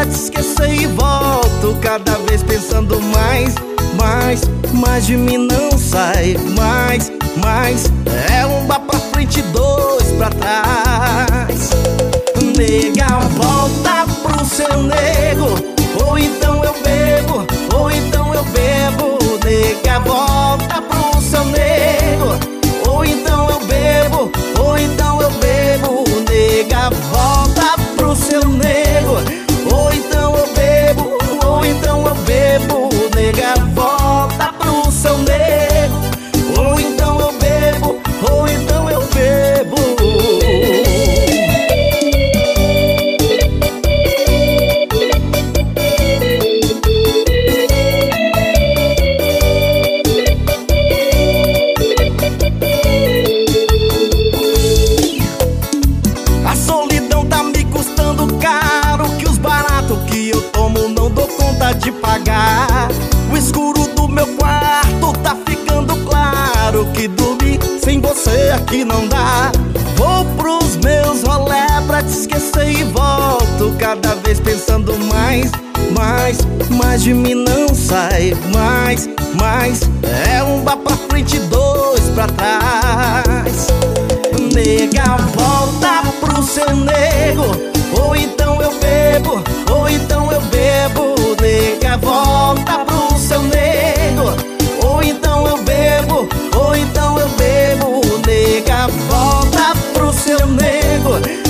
te esquecer e volto cada vez pensando mais de mim não sai mais. É um bar pra frente e dois pra trás. Nega, volta pro seu nego, ou então eu bebo, ou então eu bebo. Nega, volta pro seu nego, ou então eu bebo, ou então eu bebo. Nega, volta pro seu nego, ou então eu bebo, ou então eu bebo. Nega, volta pro seu nego, ou então eu bebo, ou então eu bebo. A solidão tá me custando caro, que os baratos que eu tomo não dou conta de pagar. O escuro do meu quarto tá ficando claro, que dormir sem você aqui não dá. Vou pros meus rolé pra te esquecer e volto cada vez pensando mais de mim não sai mais. É um bar pra frente e dois pra trás. Nega, volta pro seu nego, ou então eu bebo, ou então eu bebo. Nega, volta pro seu nego, ou então eu bebo, ou então eu bebo. Nega, volta pro seu nego,